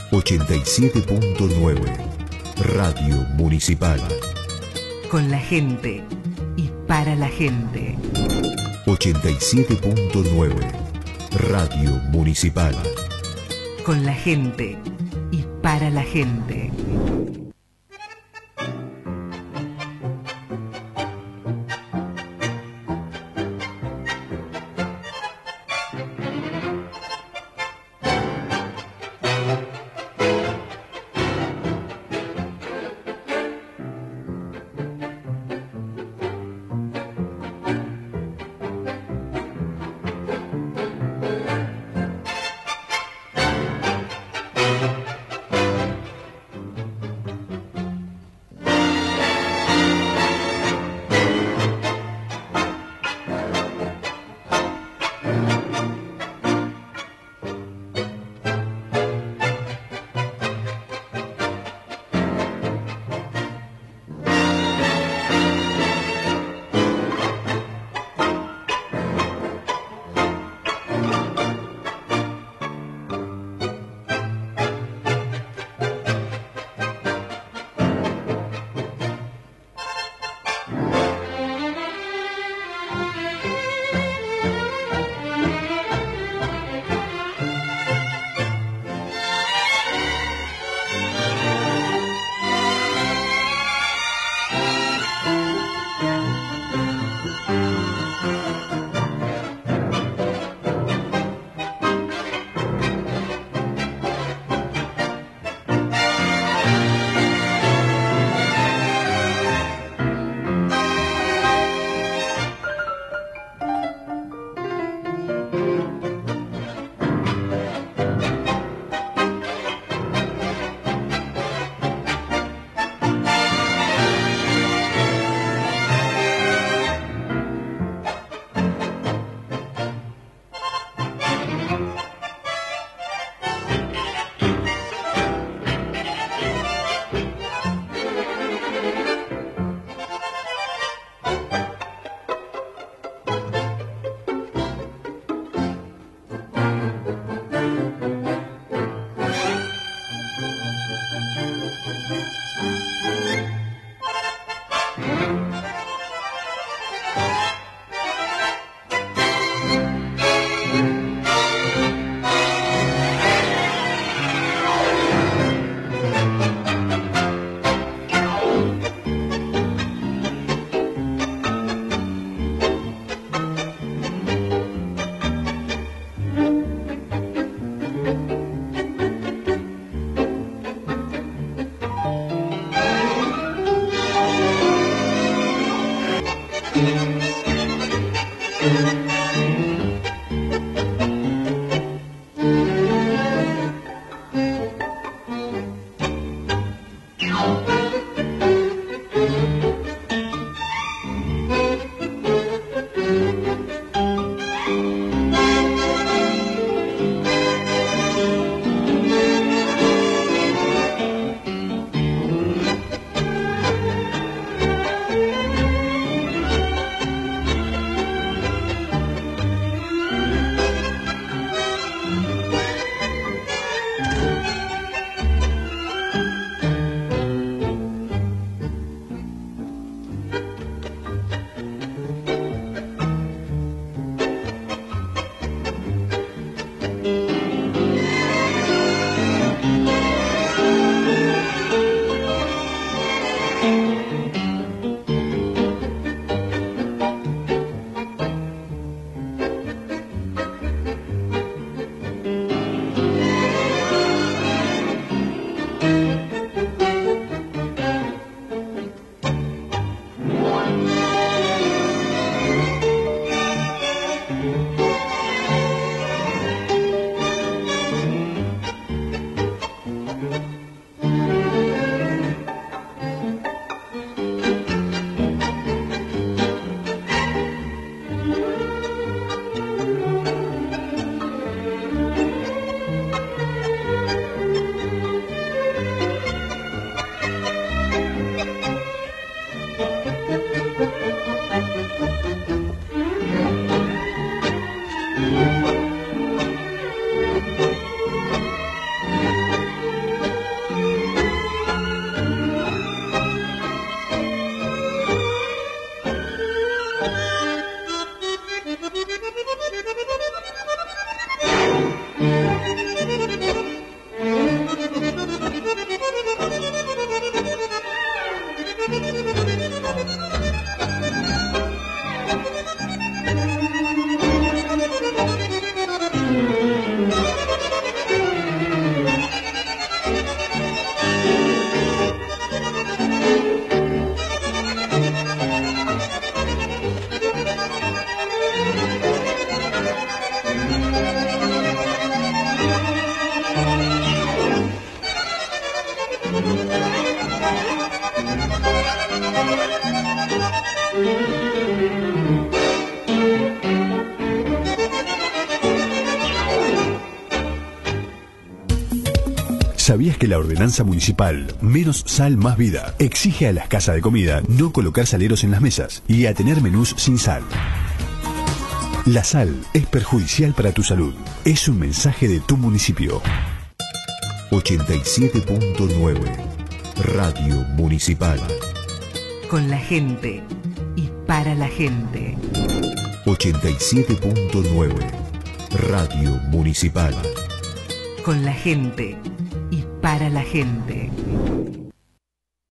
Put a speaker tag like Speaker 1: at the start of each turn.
Speaker 1: 87.9 Radio Municipal.
Speaker 2: Con la gente y para la gente.
Speaker 1: 87.9 Radio Municipal.
Speaker 2: Con la gente y para la gente.
Speaker 3: ¿Sabías que la ordenanza municipal Menos Sal Más Vida exige a las casas de comida no colocar saleros en las mesas y a tener menús sin sal? La sal es perjudicial para tu salud. Es un mensaje de tu municipio.
Speaker 1: 87.9 Radio Municipal.
Speaker 2: Con la gente y para la gente.
Speaker 1: 87.9 Radio Municipal.
Speaker 2: Con la gente y para la gente.